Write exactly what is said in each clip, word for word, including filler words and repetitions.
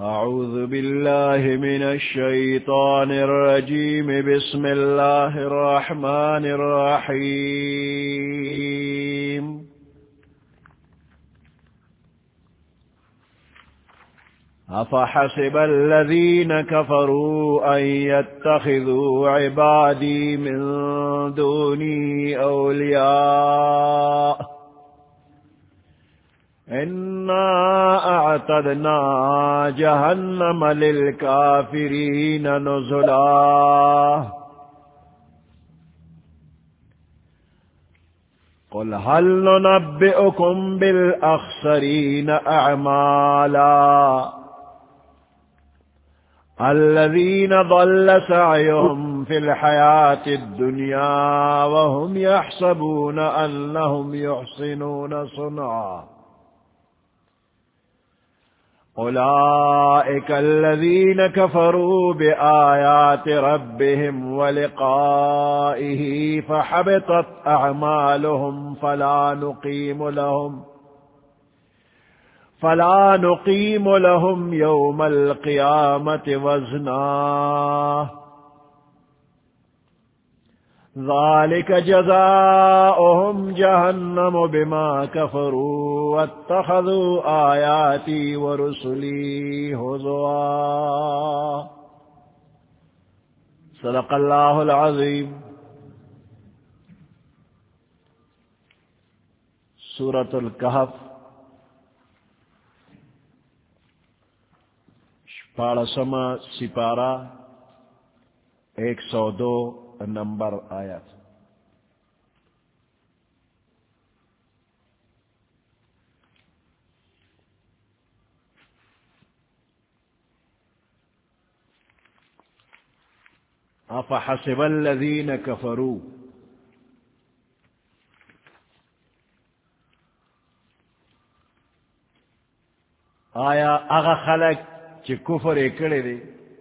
أعوذ بالله من الشيطان الرجيم بسم الله الرحمن الرحيم أفحسب الذين كفروا أن يتخذوا عبادي من دوني أولياء إنا أعتدنا جهنم للكافرين نزلا قل هل ننبئكم بالأخسرين أعمالا الذين ضل سعيهم في الحياة الدنيا وهم يحسبون أنهم يحسنون صنعا أولئك الذين كفروا بآيات ربهم ولقائه فحبطت أعمالهم فلا نقيم لهم فلا نقيم لهم يوم القيامة وزنا ذلك جزاؤهم جهنم بما كفروا واتخذوا آياتي ورسلي هزوا صدق الله العظيم. سورة الكهف پارسما سپارہ ایک سو دو نمبر آیت. افحسب الذین کفروا آیا اغا خلق چی کفر اکڑے دے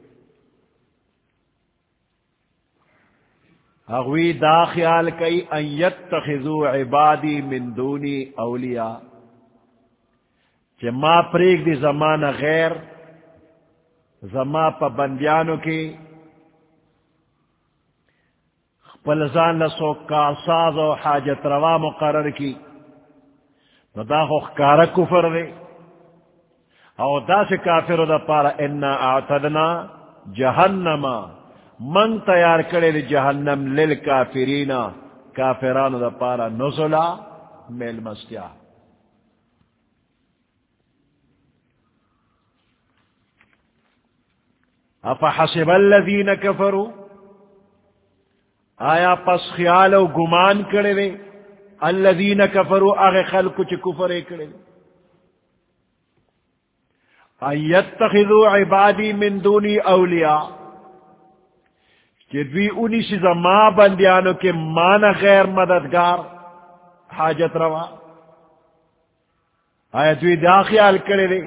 اغوی دا خیال کئی ان یتخذوا عبادی من دونی اولیاء چی ما پریگ دی زمان غیر زما پا بندیانو کی خپلزان لسو کارساز و حاجت روا مقرر کی نو دا خو خکار کفر دے او دا سے کافر دا پارا انا اعتدنا جہنم من تیار کرے دی جہنم للکافرین کافران دا پارا نزلا میل مستیا. افحسب الذین کفروا آیا پس خیال و گمان کرے دی الذین کفروا اغی خلق چی کفر کرے دی ان یتخذوا عبادی من دونی اولیاء کہ دوی انہی سے زما بندیانو کے مانا غیر مددگار حاجت روا آیا دوی دا خیال کرے دے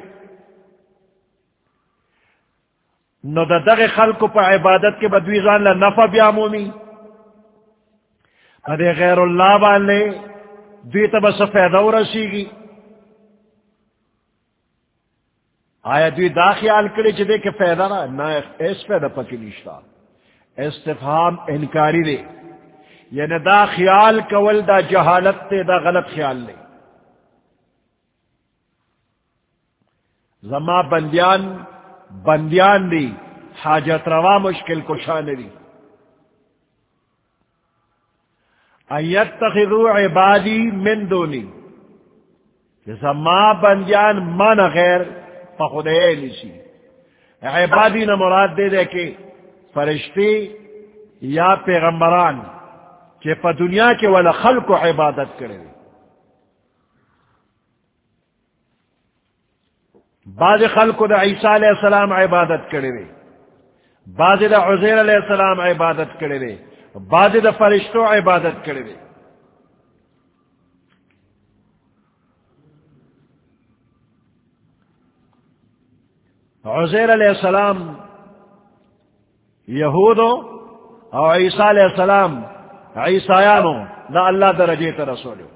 نو دا دغ خلق پا عبادت کے بدوی غان لنفع بیامومی ادھے غیر اللہ بالے دوی تب سفیدہ رسی گی آیا دوی دا خیال کرے چی دے کہ فیدہ نا نا اس فیدہ پکی نشتا استفہام انکاری دے یعنی دا خیال کول دا جہالت تے دا غلط خیال لے زما بندیان بندیان دی حاجت روا مشکل کشان دی ان یتخذوا عبادی من دونی زما بندیان من غیر فخدے نشی عبادی نہ مراد دے دے کہ فرشتے یا پیغمبران کہ پا دنیا کے والا خلق و عبادت کرے بعض خلق دا عیسیٰ علیہ السلام عبادت کرے بعض دا عزیر علیہ السلام عبادت کرے بعض دا فرشتوں عبادت کرے عزیر علیہ السلام یہودو اور عیسیٰ علیہ السلام عیسائیانو دا اللہ درجے تا رسولو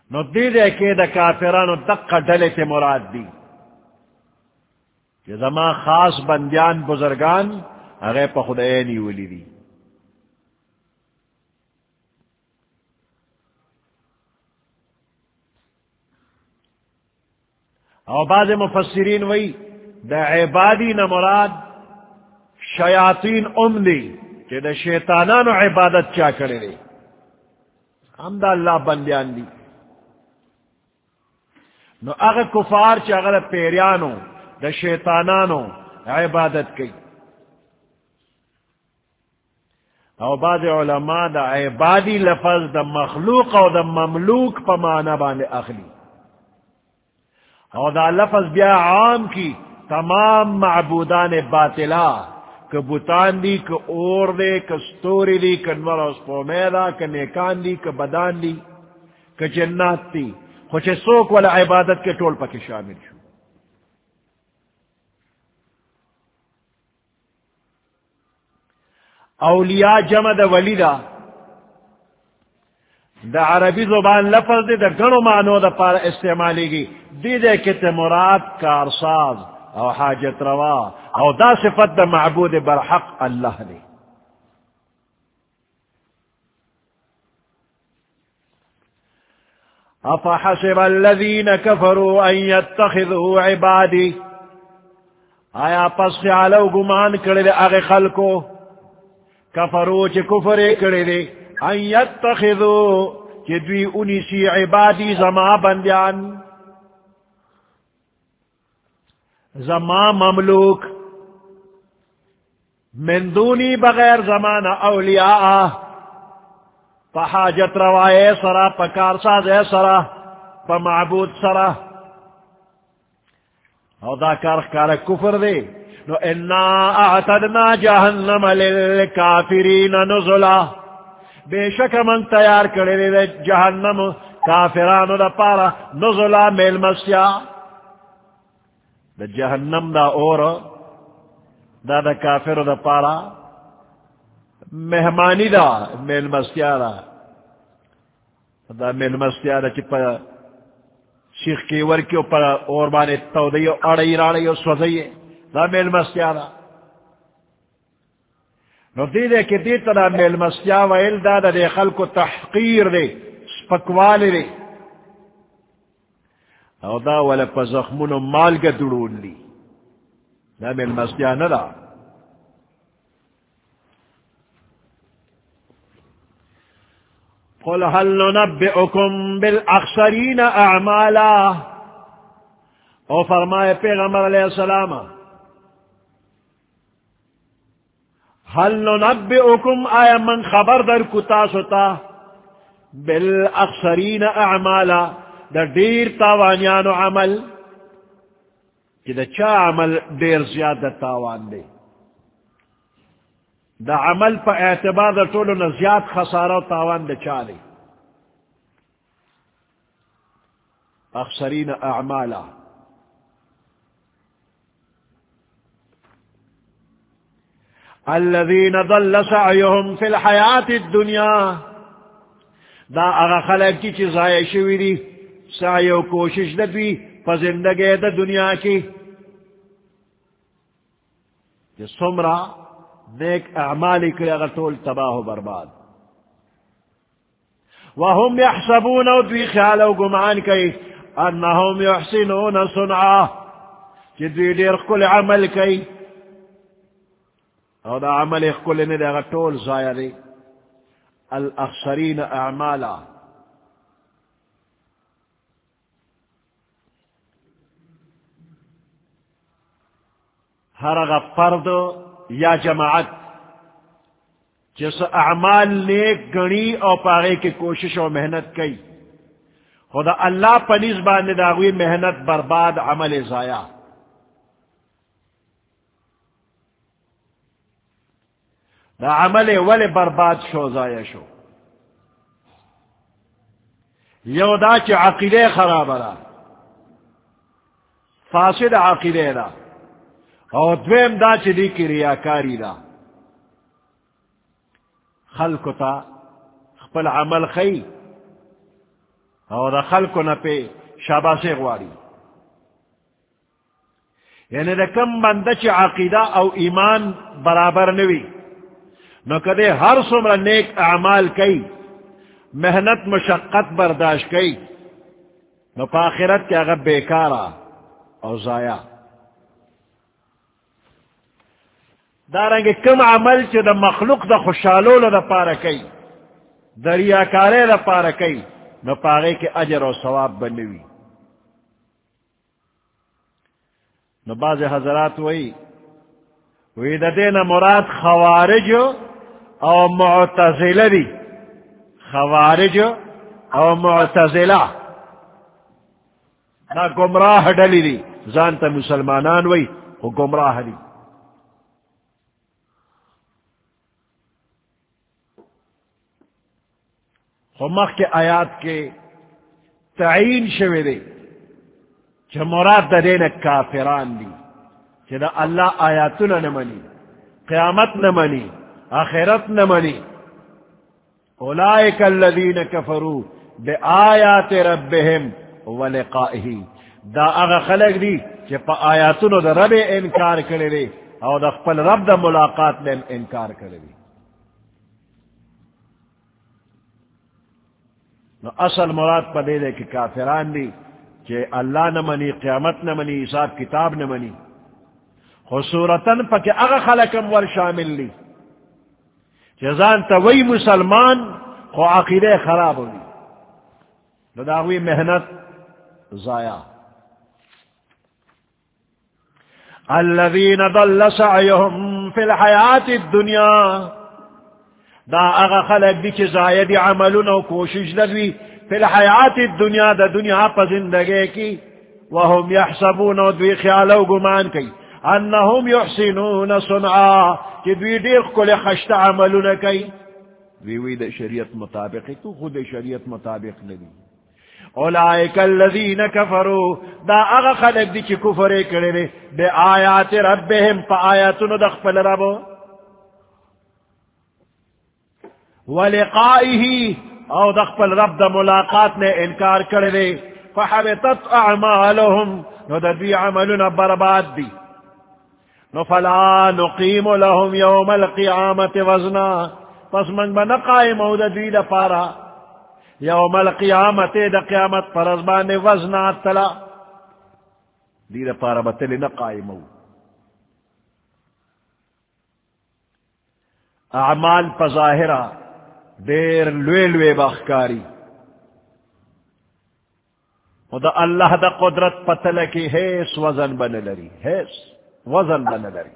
نو دی دے کہ دا کافرانو دقا ڈلے تے مراد دی کہ زما خاص بندیان بزرگان اغی پا خدایانی ولی دی. او بعض مفسرین وی دا عبادی نا مراد شیاطین ام دی کہ دا شیطانانو عبادت کیا کرے دے ہم دا اللہ بندیان دی. نو اگر کفار چا اگر پیریانو دا شیطانانو عبادت کی. او بعض علماء دا عبادی لفظ دا مخلوق او دا مملوک پا معنی باندے اخلی او دا لفظ بیا عام کی تمام معبودان باطلا کہ بوتان دی کہ اور دے کہ ستوری دی کہ نور اس پومیدہ کہ نیکان دی کہ بدان دی کہ جنات دی خوچے سوک والا عبادت کے ٹول پاکی شامل شو. اولیاء جمع دا ولی دا دا عربی زبان لفظ دے دا گنو معنو دا پارا استعمالی گی دی دے کتے مراد کارساز او حاجت روا او دا صفت دا معبود برحق اللہ دے. افحسب الذین کفروا ان یتخذوا عبادی آیا پس خیالو گمان کرے دے اغی خلقو کفرو چے کفرے کرے دے ان یتخذوا چے دوی انیسی عبادی زما بندیان زما مملوک من دونی بغیر زمان اولیاء پا حاجت روائے سرا پا کارساز اے سرا پا معبود سرا او دا کار کار کفر دے. نو انا اعتدنا جہنم للکافرین نزلا بے شک من تیار کرے دے جہنم کافرانو دا پارا نزلا میل مسیا دا جہنم دا اور دا دا کافر دا پارا مہمانی دا میل مسیا دا دا میل مسیا دا چی پا شیخ کی ورکیو پا اور بانے تو دیو اڑی راڑیو سوزیے دا میل مسیا دا. نو دی دے کہ دیتا دا میل مسیا ویل دا دا دے خلق تحقیر دے سپکوال دے او دا والا پا زخمون مالگا درون لی دا میل مسیا ندا. قل هل ننبئكم بالاخسرین اعمالا او فرمائے پیغمبر علیہ السلام هل ننبئكم آیا من خبر در کتا ستا بالاخسرین اعمالا در دیر تاوانیان و عمل کہ دا چا عمل دیر زیادہ تاوان دے دا عمل پا اعتبار دا طولو نزیاد خسارہ و تاوان دا چالے اخسرین اعمالا الذین ضل سعیهم فی الحیات الدنیا دا اغا خلق کی چیز آئے شوی دی سعی و کوشش دوی پا زندگی دا دنیا کی کہ سمرہ نیک اعمالی کے اگر طول تباہ و برباد وهم يحسبون و دوی خیال و گمان کئی انہم يحسنون صنعا کہ دوی دیر کل عمل کئی او دا عمل اخکل ندے اگر طول ضائع دے الاخسرین اعمالا ہر اگر فرد یا جماعت جس اعمال نیک گنی او پاگے کی کوشش و محنت کی خدا اللہ پنیز باندے داغوی محنت برباد عمل ضائع دا عمل ول برباد شو ضائع شو یو دا چی عقیدے خراب را فاسد عقیدے را اور دویم دا چی دی کی ریاکاری دا خلق تا خپل عمل خی اور خلق نہ پہ شاباشی غواری یعنی دا کم بندہ چی عقیدہ او ایمان برابر نوی نو کدے ہر سمر نیک اعمال کئی محنت مشقت برداشت کئی نو پا آخرت کے اگر بیکارا او ضائع دارنگے کم عمل چی دا مخلوق دا خوشالو دا پارا کئی دا ریاکارے دا پارا کئی نو پاگے کے اجر و ثواب بنوی نو باز حضرات وئی وی دا دین مراد خوارج او معتزلہ دی خوارج او معتزلہ نا گمراہ ڈلی دی زانتا مسلمانان وئی وہ گمراہ دی خمخ کے آیات کے تعین شوی دی چھ مراد دا دین کافران دی چھ دا اللہ آیاتنا نمانی قیامت نمانی آخرت نمانی اولئک الذین کفروا بے آیات ربهم ولقائه دا اغا خلق دی چھ پا آیاتنا دا رب انکار کرے دی او دا خپل رب دا ملاقات لیم انکار کرے دی نو اصل مراد پا دے دے کہ کافران دی کہ اللہ نہ منی قیامت نہ منی حساب کتاب نہ منی خصورتاً پا کہ اغا خلقم ور شامل لی جزان تا وی مسلمان خو عقیدے خراب ہوئی نو داوی محنت ضائع الذین ضل سعیهم فی الحیات الدنیا دا اغا خلق دی چی زائد عملون و کوشش لدوی فی الحیات الدنیا دا دنیا پا زندگی کی وهم یحسبون و دوی خیالو گمان کی انہم یحسنون صنعا کہ دوی دیر کل خشت عملون کی دوی وی دا شریعت مطابقی تو خود شریعت مطابق لدی اولئک الذین کفروا دا اغا خلق دی چی کفر کرے بے آیات ربهم پا آیاتون دخپل ربو ولقائه او دخپل رب دا ملاقات نے انکار کردے فحبتت اعمالهم نو دا دی عملنا برباد دی نو فلا نقیم لهم یوم القیامت وزنا پس من بنا قائم او دا دی دا پارا یوم القیامت دا قیامت پر ازبان وزنا تلا دی دا پارا بتلی نا قائم او اعمال پا ظاہرہ دیر لوے لوے بخکاری و دا اللہ دا قدرت پتل کی حیث وزن بن لری حیث وزن بن لری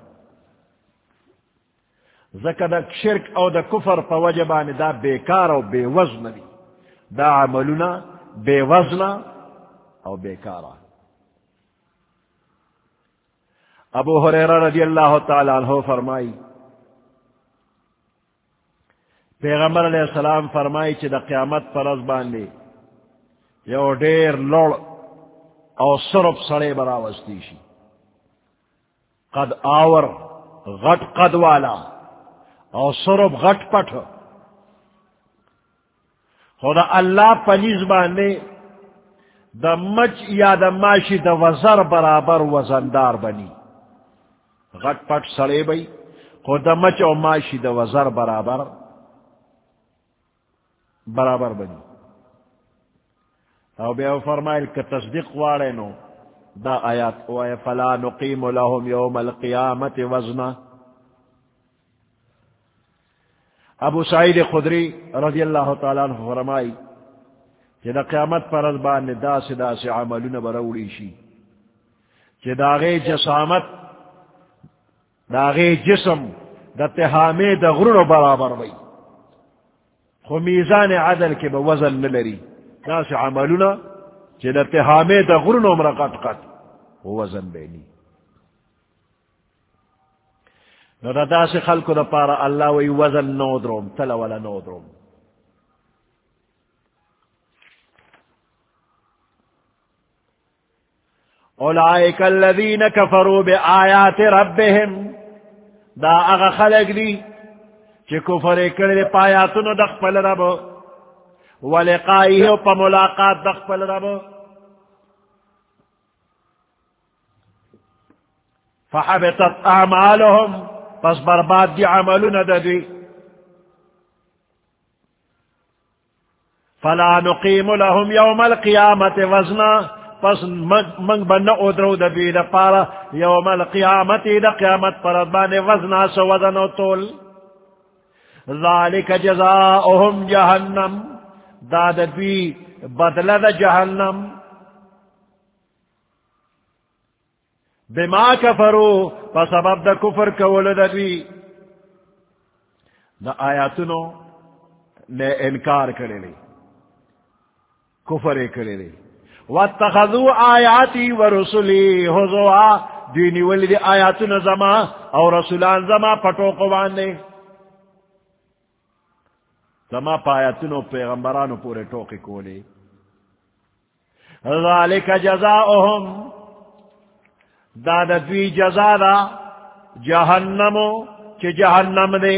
زکا دا شرک او دا کفر پا وجبان دا بیکار او بے وزن دی دا عملنا بے وزن او بیکارا ابو ہریرہ رضی اللہ تعالی عنہ فرمائی پیغمبر علیہ السلام فرمائی چی دا قیامت پر از باندے یو دیر لڑ او صرف سڑے براوستی شی قد آور غٹ قد والا او صرف غٹ پٹ خدا اللہ پنیز باندے دا مچ یا دا ماشی دا وزر برابر وزندار بنی غٹ پٹ سڑے بئی خدا مچ او ماشی دا وزر برابر برابر بنی او بے فرمائل کہ تصدیق وارے نو دا آیات اوائے فلا نقیم لهم یوم القیامت وزنا ابو سعید خدری رضی اللہ تعالیٰ عنہ فرمائی کہ دا قیامت پر ازبان دا سے دا سے عملون بروڑی شی کہ دا غی جسامت دا غی جسم دا تحامی دا غرور برابر بئی خو میزان عدل کے با وزن نلری ناس عملنا چی دا تحامی دا غرن عمر قط قط وزن بینی نو دا دا سی خلقو دا پارا اللہ وی وزن نو دروم تلا ولا نو دروم اولئک الذین کفروا بی آیات ربهم دا اغا خلق دی چی کفر کردے پایاتونو دخپل رب ولقائه پا ملاقات دخپل رب فحبطت اعمالهم پس برباد دی عملون ددی فلا نقیم لهم یوم القیامت وزنا پس منگ بن ادرو دبی دا پارا یوم القیامت دا قیامت پر ادبان وزنا سو وزن و طول ذالک جزاؤهم جہنم دا دبی بدل دا جہنم بما کفرو پس سبب دا کفر کول دبی دا آیاتنو نے انکار کرے لی کفر کرے لی واتخذوا آیاتی ورسلی حضوا دینی ولی آیاتنا زما او رسولان زما پٹو قوانے زما پا آیاتنو پیغمبرانو پورے ٹوکی کولے ذالک جزاؤہم دادا دوی جزا دا جہنمو چی جہنم دے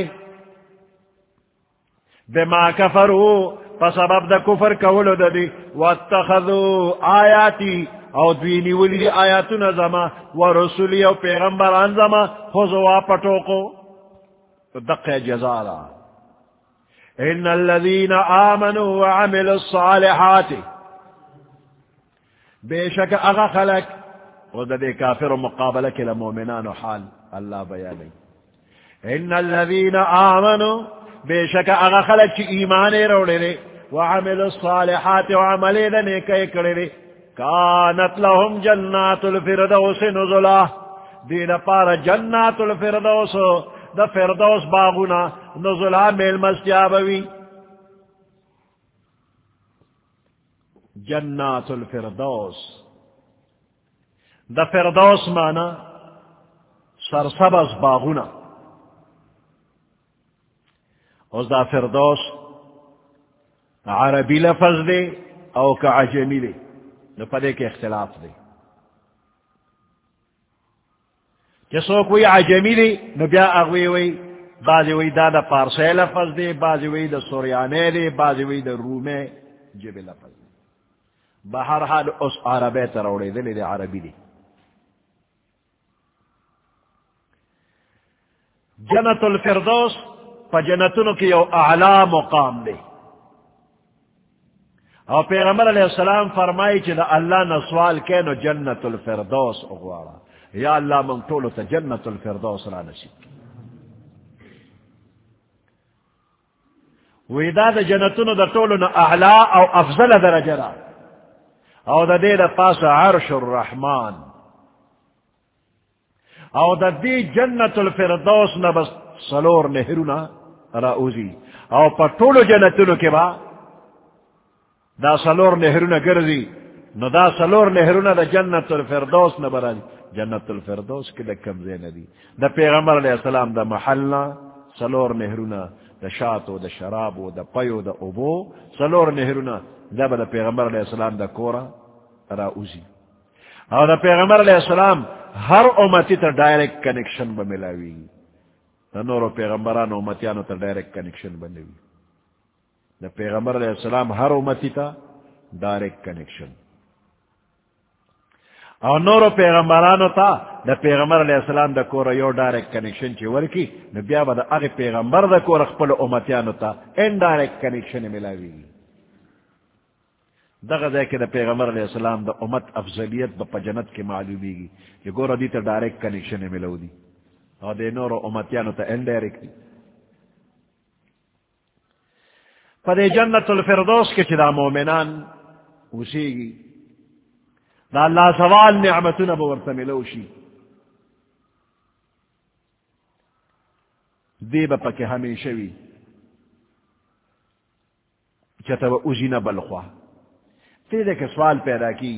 بما کفرو فسبب دا کفر کولو دا دی واتخذو آیاتی او دوینی ولی دی آیاتنا زما ورسولی او پیغمبران زما خضوا پٹوکو دقی جزا دا ان الذین آمنوا وعملوا الصالحات بے شک اغا خلق او دا دے کافر و مقابلہ کے لمومنان و حال اللہ بیانی ان الذین آمنوا بے شک اغا خلق چی ایمانے روڑے لے وعملوا الصالحات وعملے دنے کئے کرے لے کانت لهم جنات الفردوس نزلا دین پارا جنات الفردوس دا فردوس باغنا نزلا میل مستیابوی جنات الفردوس دا فردوس مانا سرسبز باغنا اور دا فردوس عربی لفظ دے او کا عجمی دے نو پدے کے اختلاف دے جسو کوئی عجمی دے نو بیا اغوی وی بعضی وی دا دا پارسی لفظ دے بعضی وی دا سوریانے دے بعضی وی دا رومے جب لفظ دے بہرحال اس عربی تروڑے دے دے عربی دے جنت الفردوس پا جنتونو کی یو اعلی مقام دے او پیغمبر علیہ السلام فرمائی چی دا اللہ نسوال کے نو جنت الفردوس اغوارا یا اللہ من طولو تا جنت الفردوس را نصیب ویدا دا جنتونو دا طولو نا اعلی او افضل درجہ را او دا دے دا پاس عرش الرحمن او دا دی جنت الفردوس نا بس سلور نہرونا راؤزی او پا طولو جنتونو کے با دا سلور نہرونا گرزی نو دا سلور نہرونا دا جنت الفردوس نا برا جنت الفردوس کی دا کمزے ندی دا پیغمبر علیہ السلام دا محلنا سلور نہرونا دا شاتو دا شرابو دا پیو دا ابو سلور نہرونا دا با دا پیغمبر علیہ السلام دا کورا راؤزی او دا پیغمبر علیہ السلام ہر امتی تا ڈائریکٹ کنیکشن با ملاوی دا نورو پیغمبران امتیانو تا ڈائریکٹ کنیکشن با ملاوی دا پیغمبر علیہ السلام ہر امتی تا ڈائریکٹ کنیکشن او نورو پیغمبرانو تا دا پیغمبر علیہ السلام دا کورا یو ڈائریکٹ کنیکشن چی ورکی نبیا با دا اغی پیغمبر دا کورا خپل امتیانو تا ان ڈائریکٹ کنیکشن ملاوی دا غزے کہ دا پیغمبر علیہ السلام دا امت افضلیت با پا جنت کی معلومی گی یہ گورا دی تا ڈائریکٹ کنیکشن ملاو دی اور دے نورو امتیانو تا ان ڈائریکٹ دی پا دے جنت الفردوس کے چدا مومنان اسی گی دا اللہ سوال نعمتنا بورتا ملوشی دے با پا کہ ہمیشوی چتا با اوزینا بلخواہ تیرے کے سوال پیدا کی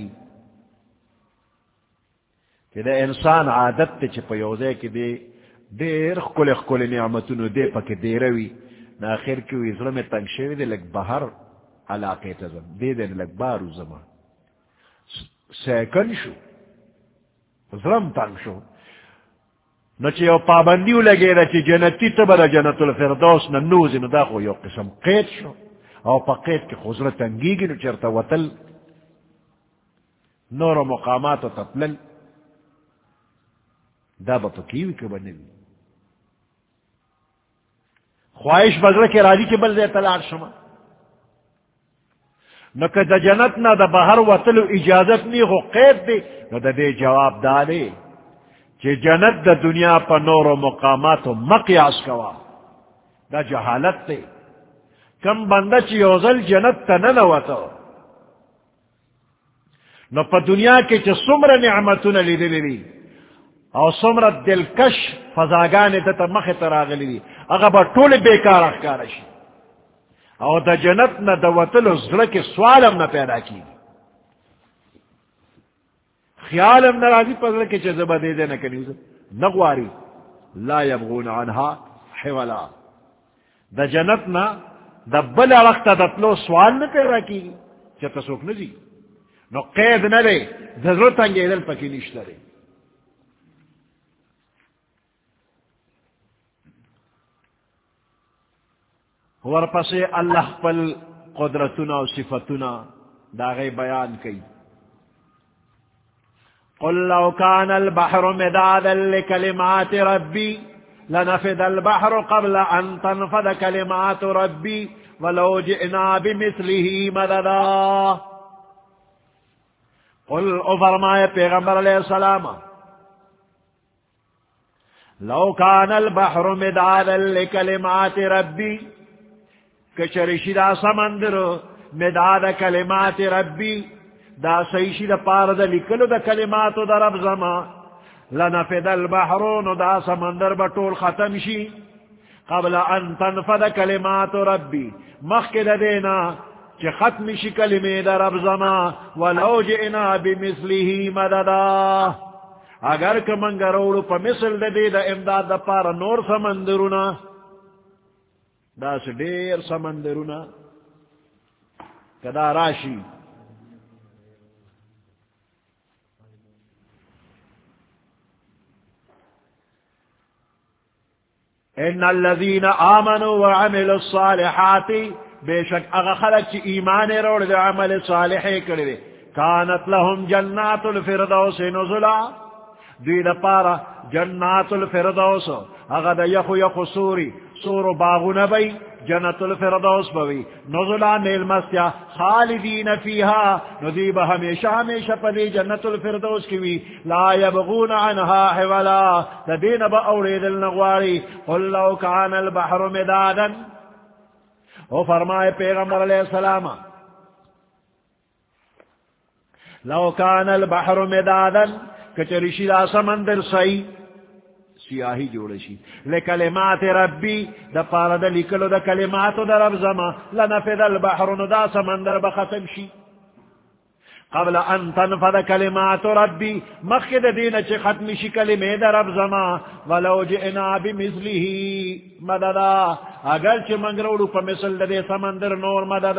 کہ دے انسان عادت تے چھ پیوزے کہ دے دیر خکل خکل نعمتونو دے پا کہ دے روی نا آخر کیوی ظلم تنگ شوی دے لگ بہر علاقے تزم دے دے لگ بارو زمان سیکن شو ظلم تنگ شو نو چی یو پابندیو لگے دا چی جنتی تبا دا جنت الفردوس ننوزی نو دا خو یو قسم قید شو او پقیت کی خزر تنگیگی نو چرتا وطل نور و مقامات و تطلل دا با پکیوی که بنوی خواہش بزر کے راضی کے بل دے تلاش شما نو کہ دا جنت نا دا بہر وطل اجازت نی غو قید دے نو دا دے جواب دارے کہ جنت دا دنیا پا نور و مقامات و مقیاس کوا دا جہالت دے کم بندہ چی یوزل جنت تا ننواتو نو پا دنیا کے چی سمر نعمتون لی دلی لی او سمر دلکش فضاگان تا مخ تراغلی لی اگا با طول بیکار اخکارشی او دا جنت نا دا وطل زلک سوالم نا پیدا کی خیالم نا راضی پزر کے چی زبا دے دے نکنیوز نگواری لا یبغون عنها حولا دا جنت نا دا بلا وقت دتلو سوال نہ پیدا کی چا تسوک نزی نو قید نہ لے ضرورت انگے دل پکی نشتا لے ورپسے اللہ پل قدرتنا و صفتنا دا غی بیان کی قل لو كان البحر مدادا لكلمات ربي لنفد البحر قبل أن تنفد كلمات ربي ولو جئنا بمثله مددا قل افرمائے پیغمبر علیہ السلام لو كان البحر مدادا لكلمات ربي کچرشی دا سمندر مداد کلمات ربی دا سیشی دا پارد لکلو دا کلمات دا رب زمان لنفد البحرون دا سمندر بطول ختم شی قبل ان تنفد کلمات ربی مخد دینا چی ختم شی کلمی دا رب زمان ولو جئنا بمثله مددا اگر کمنگروڑو پا مثل دا دی دا امداد دا پار نور سمندرونا دا سے دیر سمندرونا کدا راشی ان الذين آمنوا وعملوا الصالحات بے شک اغا خلق چی ایمان روڑ دے عمل صالحے کردے کانت لهم جنات الفردوس نزلا دوی دا پارا جنات الفردوس اغا دا یخو یخو سوری سور و باغون بی جنت الفردوس بوی نزلا نیل مستیا خالدین فیہا ندیب ہمیشہ ہمیشہ پدی جنت الفردوس کیوی لا یبغون عنها حولا لدین با اولید النغواری قل لو کان البحر مدادا او فرمائے پیغمبر علیہ السلام لو کان البحر مدادا کچرشی دا سمندر سئی سیاہی جوڑشی لکلمات ربی دا پارا دا لکلو دا کلماتو دا رب زمان لنفد البحر دا سمندر بختم شی قبل ان تنفد کلمات ربی مخد دین چی ختم شی کلمی دا رب زمان ولو جئنا بمثله مددا اگر چی منگروڑو پا مثل دا دے سمندر نور مدد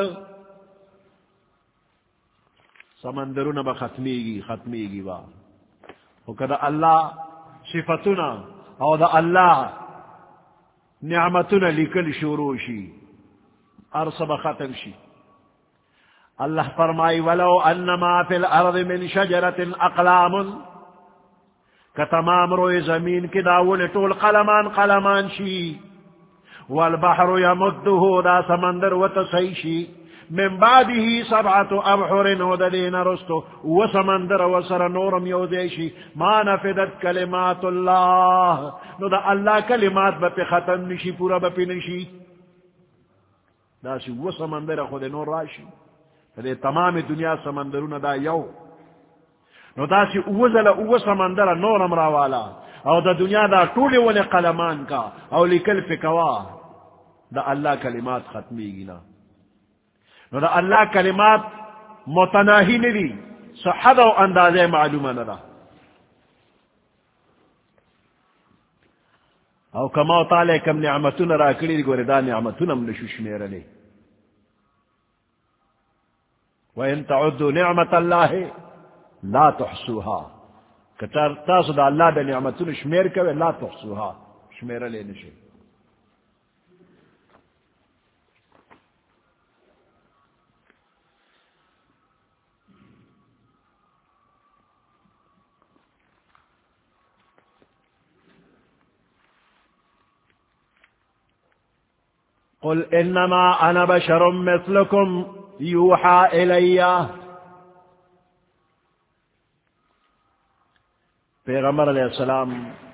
سمندرون با ختمی گی ختمی گی با وکدا اللہ صفتنا او دا اللہ نعمتنا لکل شروع شی ارسب ختم شی اللہ فرمائی ولو انما فی الارض من شجرت اقلام کتمام روی زمین کی داول طول قلمان قلمان شی والبحر یمده دا سمندر وتسیشی من بعده سبعت ابحر وددین رستو وسمندر وسر نورم یودیشی ما نفدت کلمات اللہ نو دا اللہ کلمات با پی ختم نشی پورا با پی نشی دا سی وسمندر خود نور راشی دا تمام دنیا سمندرون دا یو نو دا سی اوزل او سمندر نورم راوالا او دا دنیا دا طول ون قلمان کا او لکل فکوا دا اللہ کلمات ختمی گینا نو دا اللہ کلمات متناہی ندی صحد و اندازے معلوم ندا او کما تعالی کم نعمتون را کری گوری دا نعمتون ام نشوش میرے لے وَإِن تَعُدُّوا نِعْمَةَ اللَّهِ لَا تُحْصُوهَا کتر تاسو دا اللہ دا نعمتون شمیر کوئے لا تحصوها شمیر لے نشے قل انما انا بشر مثلكم یوحا الیہ. پیغمبر علیہ السلام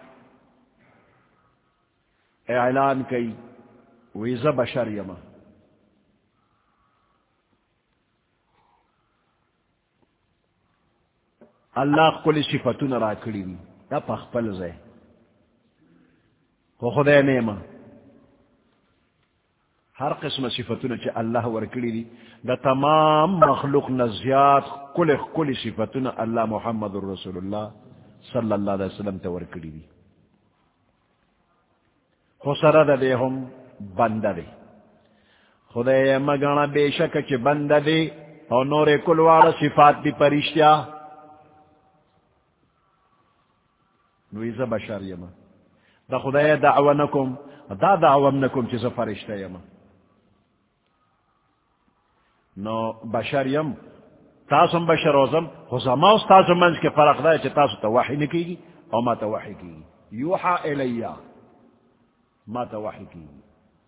اعلان کی ویزا بشر یما. اللہ کل صفتون را کری دی دا پخپل زے خو خدای نیما ہر قسم صفتون چے اللہ ورکڑی دی دا تمام مخلوق نزیاد کل کل صفتون اللہ محمد رسول اللہ صلی اللہ علیہ وسلم تا ورکڑی دی. خسرہ دا دے ہم بندہ دے خدای مگانا بے شک چے بندہ دے اور نور کل وارا صفات دی پرشتیا نویزا بشر یما. دا خدای دعوه نکم دا دعوه نکم چیزا فرشته یما. نو بشر یم تاسم بشر اوزم خزما استاز منز کے فرق دا ہے چی تاسو تا وحی نکی گی او ما تا وحی کی گی. یوحا الیہ ما تا وحی کی گی.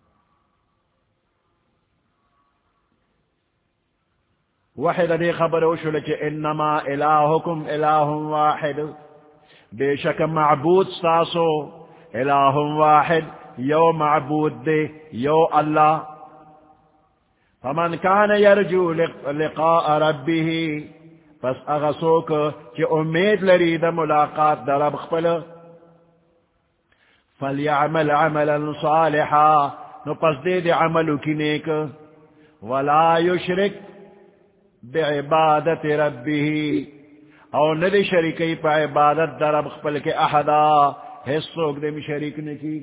وحی دا دی خبر اوشو لچی انما الہکم الہ واحد بے شک معبود ساسو الہ واحد یو معبود دے یو اللہ. فمن کان یرجو لقاء ربه پس اغسوک چی امید لرید ملاقات در رب خپل فلیعمل عملا صالحا نو پس دے دے عملو کی نیک ولا یشرک بعبادت ربه او ندی شریکی پا عبادت در رب خپل کے احدا حصوک دے میں شریک نکی.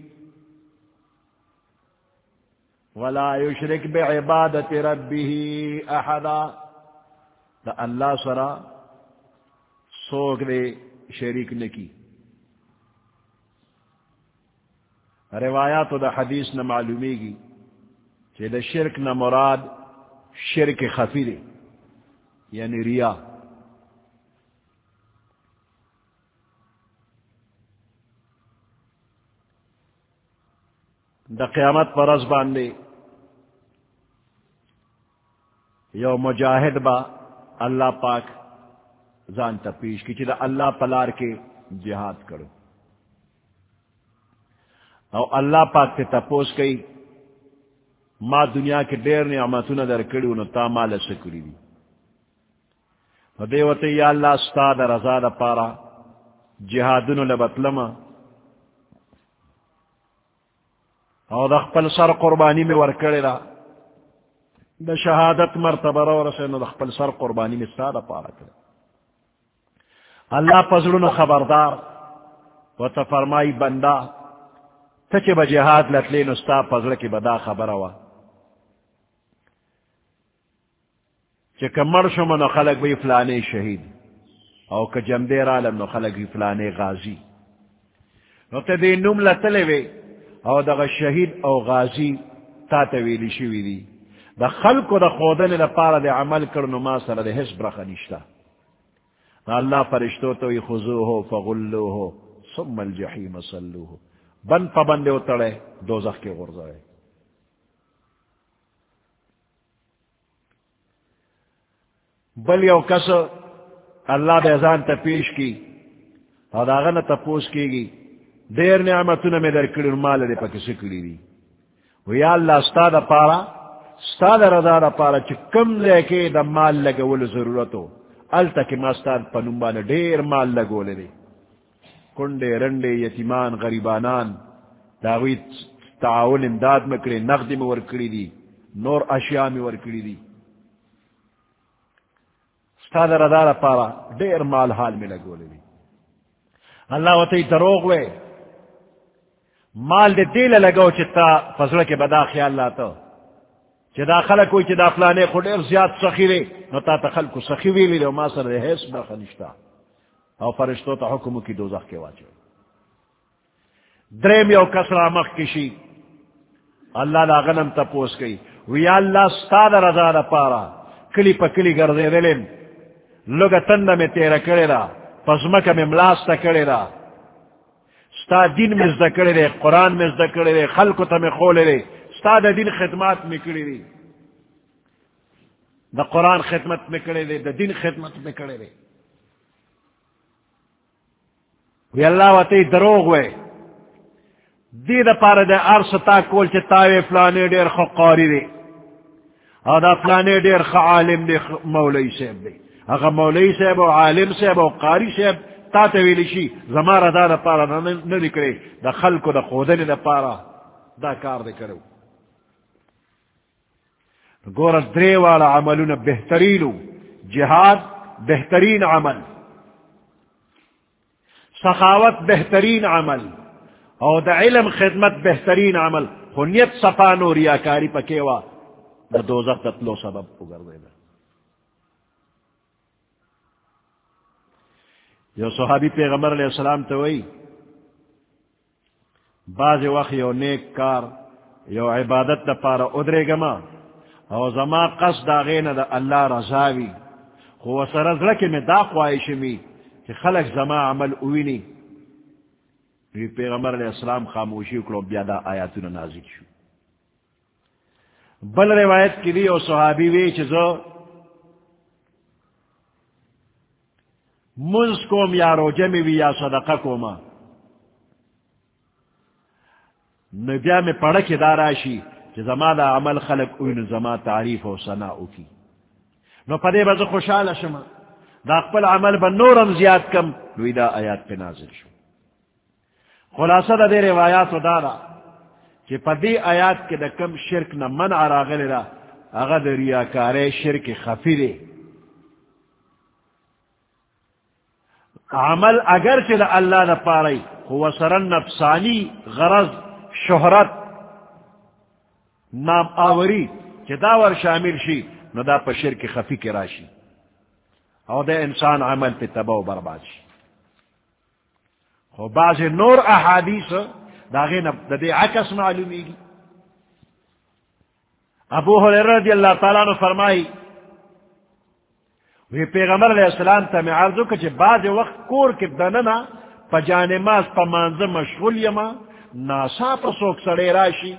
ولا یشرک بعبادت ربه احدا دا اللہ سرا سوک دے شریک نکی. روایات دا حدیث نہ معلومی گی کہ دا شرک نہ مراد شرک خفی دے یعنی ریا. دا قیامت پر از باندے یو مجاہد با اللہ پاک زانتا پیش کی چی دا اللہ پلار کے جہاد کرو او اللہ پاک تے تپوس کئی ما دنیا کے دیر نعمتون در کڑی انو تا مال سکری دی و دیوتے یا اللہ ستا دا رضا دا پارا جہادنو لبطلما او دا خپل سر قربانی میں ورکڑی دا دا شہادت مرتبہ رو رسے دا خپل سر قربانی میں ستا دا پارا کرے. اللہ پزلون خبردار و تا فرمائی بندہ تچے با جہاد لطلین استا پزل کی بدا خبر ہوا چے کمر شما نو خلق بی فلانے شہید او که جمدیر عالم نو خلق بی فلانے غازی نو تا دی نوم لطلے وی او دا شہید او غازی تا تویلی شوی دی دا خلق و دا خودن دا پارا دا عمل کرنو ما سر دا حس برخ نشتا. اللہ فرشتو توی خضوہو فغلوہو ثم الجحیم صلوہو بند پا بندے اتڑے دوزخ کے غرزائے. بل یو کس اللہ بے ازان تا پیش کی اور داغن تا پوس کی گی دیر نعمتون میں در کڑی مال دے پا کسی کڑی دی ویا اللہ ستا دا پارا ستا دا رضا دا پارا چی کم لے کے دا مال لگا ول ضرورتو ال تک ماستان پا نمبان دیر مال لگو لے دے کنڈے رنڈے یتیمان غریبانان داوی تعاون امداد مکڑے نقد میں ورکڑی دی نور اشیاء میں ورکڑی دی ستا دا رضا دا پارا دیر مال حال میں لگو لے دی. اللہ و تی دروغ وے مال دے دیل لگو چتا فضل کے بدا خیال لاتا چدا خلق کوئی چدا فلانے خودیر زیاد سخی وے نو تا تا خلق کو سخی وی لی لو ما سر دے حیث برخ نشتا او فرشتو تا حکمو کی دوزخ کے واجو. درم یو کسرا مخ کشی اللہ دا غنم تا پوس گئی ویا اللہ ستا دا رضا دا پارا کلی پا کلی گردے دلن لوگا تند میں تیرہ کرے دا پزمکا میں ملاستا کرے دا ستا دین میں زدہ کرے دے قرآن میں زدہ کرے دے خلقو تا میں خولے دے استاد دین خدمات میں کرے دے دا قرآن خدمت میں کرے دے دا دین خدمت میں کرے دے وی اللہ واتی دروغ وے دی دا پار دا عرص تا کول چی تاوی فلانے دیر خو قاری دے او دا فلانے دیر خو عالم دے مولی صاحب دے اگا مولی صاحب و عالم صاحب و قاری صاحب تا تویلی شی زمار دا دا پارا نلکرے دا خلق دا خودن دا پارا دا کار دے کرو گورا درے والا عملون بہترینو جہاد بہترین عمل سخاوت بہترین عمل او دا علم خدمت بہترین عمل خنیت صفانو ریاکاری پکیوا دا دوزخ تطلو سبب اگر دے دا یو صحابی پیغمبر علیہ السلام توئی بعض وقت یو نیک کار یو عبادت دا پارا ادرے گما او زما قصد دا غین دا اللہ رضاوی خو سرز لکی میں دا خواہشمی کہ خلق زما عمل اوینی وی پیغمبر علیہ السلام خاموشی اکلو بیادا آیاتون نازل شو بل روایت کی دی او صحابی وی چیزو منز کوم یا روجہ میں بھی یا صدقہ کوما نبیہ میں پڑھک داراشی کہ زما دا عمل خلق اوین زما تعریف و ثناء کی نو پدے بز خوشحال شما دا اقبل عمل با نورم زیاد کم نوی دا آیات پہ نازل شو خلاصہ دا دے روایات و دارا کہ پدی آیات کے دا کم شرک نا من عراغل را اغد ریاکارے شرک خفی دے عمل اگر چل اللہ دا پارئی ہوا سرن نفسانی غرض شہرت نام آوری چی داور شامل شی نو دا پا شرک خفی کی راشی او دا انسان عمل پہ تباہ و برباد شی خو بعض نور احادیث دا غین دا دے عکس معلومی گی ابو حریرہ رضی اللہ تعالیٰ نے فرمائی وی پیغمبر علیہ السلام تا میں عرضو کہ بعض وقت کور کے دننا پا جانماز پا منظر مشغول یما ناسا پا سوک سڑے راشی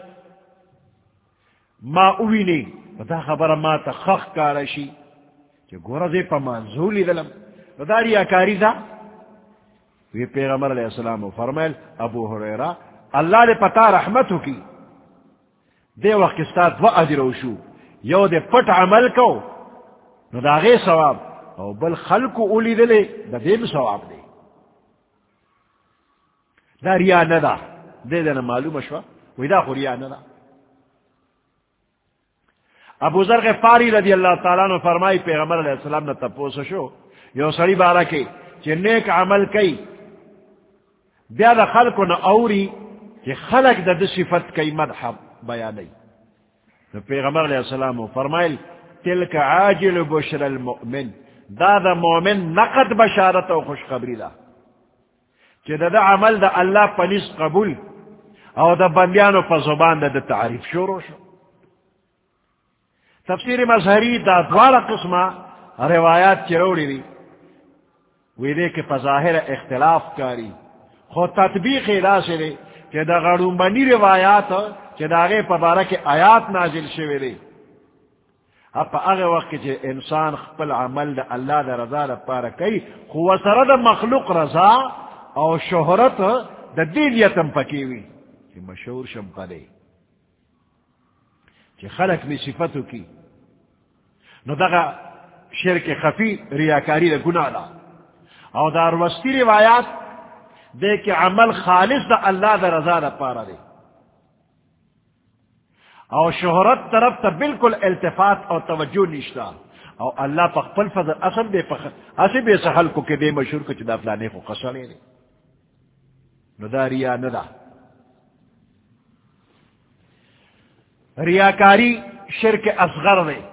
ما اوینی دا خبر ما تا خخ کارشی چی گورزی پا منظولی دلم دا ریاکاری دا وی پیغمبر علیہ السلام فرمائل ابو حریرہ اللہ نے پتا رحمتو کی دے وقت استاد و اجرو شو یو دے پٹ عمل کو نو دا غی ثواب او بل خلق اولی دلے دا دیم ثواب دے دا ریا ندا دے دینا معلوم شوا وی دا خو ریا ندا ابو ذر غفاری رضی اللہ تعالیٰ نے فرمائی پیغمبر علیہ السلام نے تپوس شو یو سڑی بارا کے چی نیک عمل کئی بیا دا خلق نا اوری چی خلق دا دا صفت کئی مدحب بیانی تو پیغمبر علیہ السلام فرمائل تلک عاجل بشر المؤمن دا دا مومن نقد بشارت و خوشخبری دا چی دا دا عمل دا اللہ پنیس قبول او دا بندیانو پا زبان دا دا تعریف شروع شو تفسیر مظہری دا دوارا قسمہ روایات چروڑی دی ویدے کے پظاہر اختلاف کاری خود تطبیق ادا سے دے کہ دا غڑومبنی روایات کہ دا غیر پبارک آیات نازل شوے دے اب پا اغی وقت کہ انسان خپل عمل دا اللہ دا رضا دا پارا کئی خو سر دا مخلوق رضا او شہرت دا دین یتم پکیوی کہ مشہور شم قدے کہ خلق میں صفتو کی نو دا شرک خفی ریاکاری دا گناہ دا او دار وستی روایات دے کہ عمل خالص دا اللہ دا رضا دا پارا دے او شہرت طرف تا بالکل التفات او توجہ نشتا او اللہ پا خپل فضل اصل دے پا اسی بے سحل کو کہ دے مشہور کو چدا فلانے کو قصرے دے نو دا ریا ندا ریاکاری شرک اصغر دے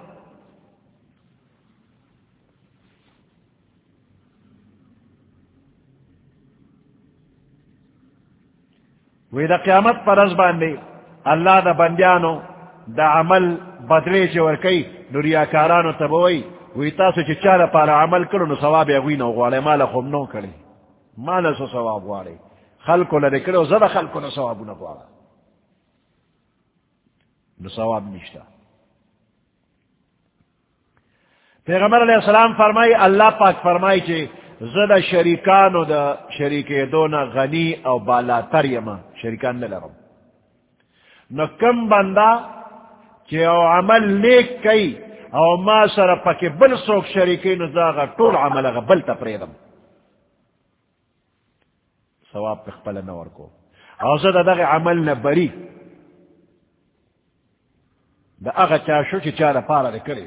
وی دا قیامت پر از باندے اللہ دا بندیانو دا عمل بدلے چور کئی نو ریاکارانو تبوئی وی تاسو چی چالا پارا عمل کرو نو ثواب اگوینو غوالے مالا خوم نو کرے مالا سو ثواب غوالے خلقو لدے کرو زد خلقو نو ثوابو نو غوالا نو ثواب نشتا. پیغمبر علیہ السلام فرمائی اللہ پاک فرمائی چے زد شریکانو دا شریک دونا غنی او بالا تر یما شریکان نلرم. نو کم بندہ چے او عمل نیک کئی او ما سر پاک بل سوک شریکینو داغا طول عمل اغا بل تا پریدم ثواب پہ خپل نور کو او زد داغ عمل نبری دا اغا چاشو چی چالا پارا دے کرے.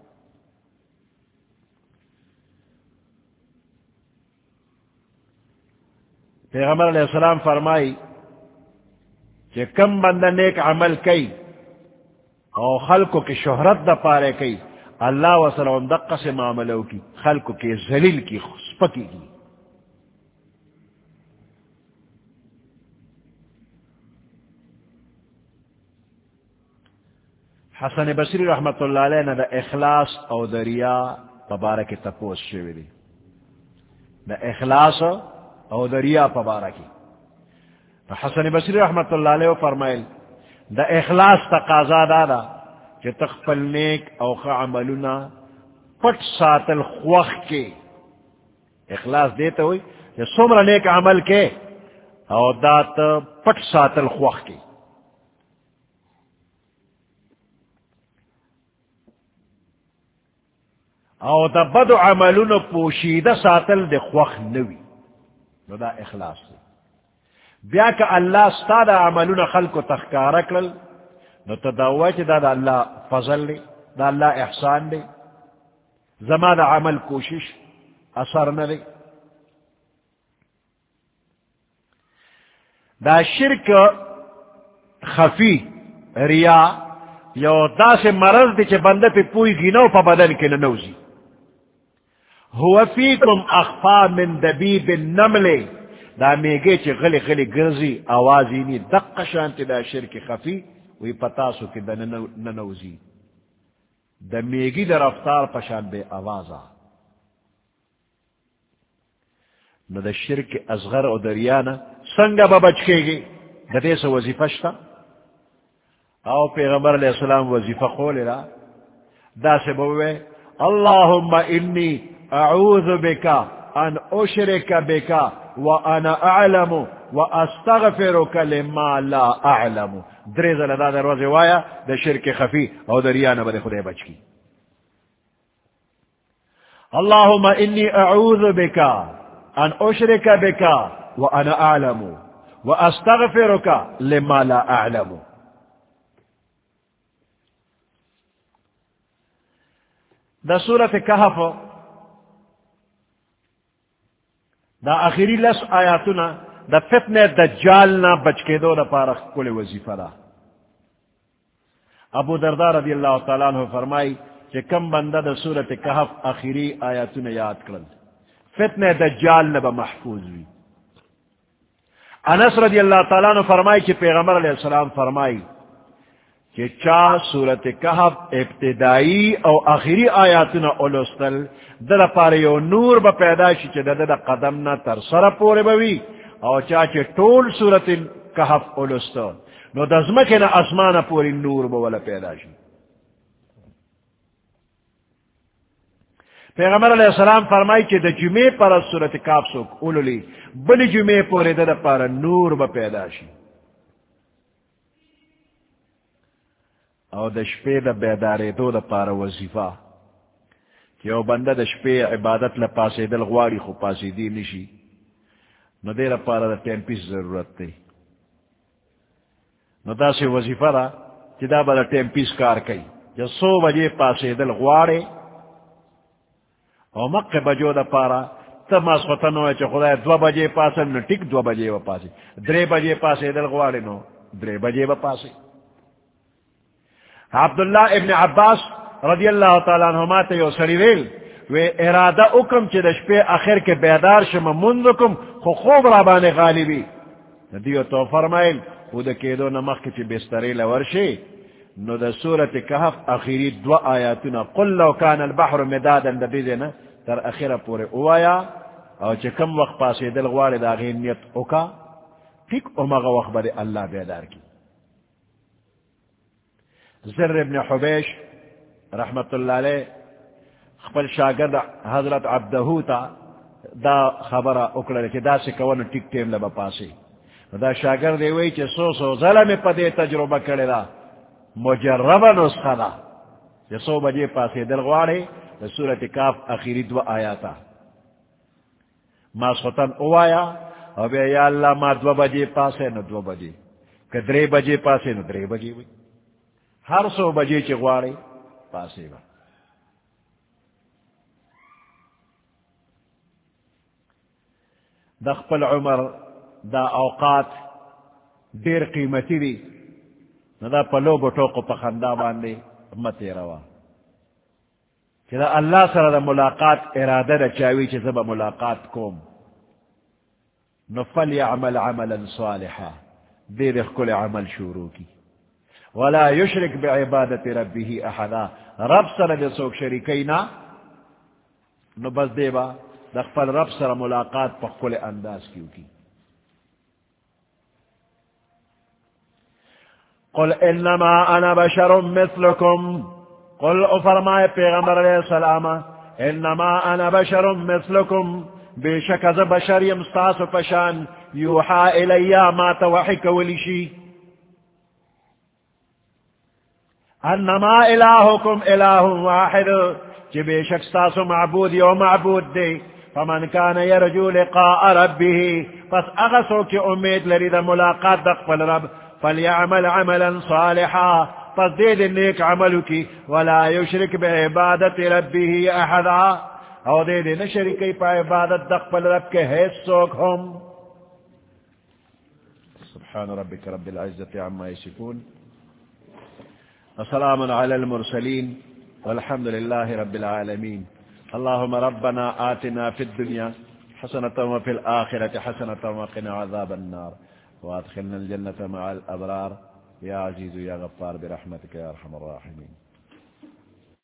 پیغمبر علیہ السلام فرمائی کہ کم بندہ نیک عمل کئی او خلقو کی شہرت دا پارے کئی اللہ وسلم دقا سے معاملو کی خلقو کی ذلیل کی خسپکی کی. حسن بصری رحمت اللہ علیہ نے دا اخلاص او دا ریا پبارک تپوس شوی دی. دا اخلاص او دا ریا پبارکی حسن بصری رحمت اللہ علیہ فرمائل دا اخلاص تقاضا دادا کہ تخپل نیک او خا عملنا پٹ ساتل خوخ کے اخلاص دیتا ہوئی کہ سمر نیک عمل کے او دات پٹ ساتل خوخ کے. او دا بد عملنا پوشیدہ ساتل دے خوخ نوی نو دا اخلاص دے. بیا کہ اللہ ستا دا عملنا خلق و تخکارکل نو تداوی چی دا دا اللہ فضل دے دا اللہ احسان دے زما دا عمل کوشش اثر نہ دے. دا شرک خفی ریا یو دا سے مرض دے چی بندہ پی پوئی گینو پا بدن کے ننوزی. هو فیکم اخفا من دبیب النمل دا میگے چی غلی غلی گرزی آوازی نی دق شانتی دا شرک خفی وی پتاسو کی دا ننوزی دا میگی دا رفتار پشان بے آوازا. نو دا شرک اصغر او دریانا سنگا با بچکے گی دا دیسا وظیفشتا او پیغمبر علیہ السلام وظیفہ خولی را دا سے بوئے اللہم انی اعوذ بکا ان اشرک بکا وانا اعلم واستغفرک لما لا اعلم. دریزہ لدا در وزی وایا دا شرک خفی او دریانا بدے خدای بچ کی. اللہم انی اعوذ بکا ان اشرک بکا وانا اعلم واستغفرک لما لا اعلم. دا سورت کہف دا آخری لس آیاتنا دا فتنہ دجالنا بچ کے دو دا پارخ کل وظیفہ دا. ابو درداء رضی اللہ تعالیٰ عنہ فرمائی کہ کم بندہ دا سورت کہف آخری آیاتنا یاد کرد فتنہ دجالنا با محفوظ ہوئی. انس رضی اللہ تعالیٰ عنہ فرمائی کہ پیغمبر علیہ السلام فرمائی کہ چاہ سورت کہف ابتدائی او آخری آیاتنا اولوستل در پاریو نور با پیداشی چی در در قدمنا تر سر پورے بوی او چاہ چی طول سورت کہف اولوستل نو دزمکن اسمان پوری نور بولا پیداشی. پیغمبر علیہ السلام فرمائی کہ دا جمعے پر سورت کہف سوک اولولی بلی جمعے پورے در پار نور با پیداشی. او د شپې د بیدارېدو د پاره وظیفه چې یو بنده د شپې عبادت له پاسېدل غواړي خو پاسېدی نشي نو دې لپاره د ټیم پیس ضرورت دی. نو داسې وظیفه ده چې دا به د ټیم پیس کار کوي چې څو بجې پاسېدل غواړې او مکه بجو د پاره ته ماسخوتن وایې چې خدای دوه بجې پاسم نو ټیک دوه بجې به پاسې درې بجې پاسېدل غواړې نو درې بجې به پاسې. عبداللہ ابن عباس رضی اللہ تعالیٰ عنہما تے یو سری ویل وی ارادہ اکم چی دش پہ آخر کے بیدار شما منذکم خو خوب رابان غالبی دیو تو فرمائل او دا کیدو نمخ کی چی بستری لورشی نو دا سورت کہف اخیری دو آیاتنا قل لو کان البحر مدادا دا دیدنا تر اخیر پورے اوایا او چی کم وقت پاسی دل غوار دا غین نیت اوکا ٹھیک امغا وقت بڑے اللہ بیدار کی. زر ابن حبیش رحمت اللہ علیہ خپل شاگرد حضرت عبدہو تا دا خبر اکڑا کہ دا سکون ٹک ٹیم لبا پاسی دا شاگرد وی چے سو سو ظلم پدے تجربہ کرے دا مجربا نسخہ دا چے سو بجے پاسی دلغوارے دا سورت کاف اخیری دو آیاتا ما سوتن او آیا او بے یا اللہ ما دو بجے پاسے نو دو بجے کہ درے بجے پاسے نو درے بجے وی ہر سو بجے چے غوارے پاسے با دخپل عمر دا اوقات دیر قیمتی دی دا پلو بٹو کو پخندا باندے متی روا کہ دا اللہ سر دا ملاقات ارادہ دا چاوی چیزا با ملاقات کوم نفل یعمل عملا صالحا دیر اخکل عمل شروع کی ولا یشرک بعبادت ربی احدا رب سر دا سوک شریکینا نو بس دے با دخپل رب سر ملاقات پخکل انداز کیوں کی قل انما انا بشر مثلكم قل افرمائے پیغمبر علیہ السلام انما انا بشر مثلكم بے شک از بشر یمستاس پشان یوحا الیا ما توحک ولشی انما الہکم الہ واحد کہ بے شک ستاس معبود یو معبود دے فمن كان يرجو لقاء ربه پس اغسو کی امید لرید ملاقات دقفل رب فليعمل عملا صالحا پس دے دے نیک عملو کی ولا يشرك بعبادت ربه احدا او دے دے نشرکی پا عبادت دقفل رب کے حیث سوک ہم سبحان ربك رب العزة عما يصفون وسلام على المرسلين والحمد لله رب العالمين اللهم ربنا آتنا في الدنيا حسنة وفي الآخرة حسنة وقنا عذاب النار وادخلنا الجنة مع الأبرار يا عزيز يا غفار برحمتك يا أرحم الراحمين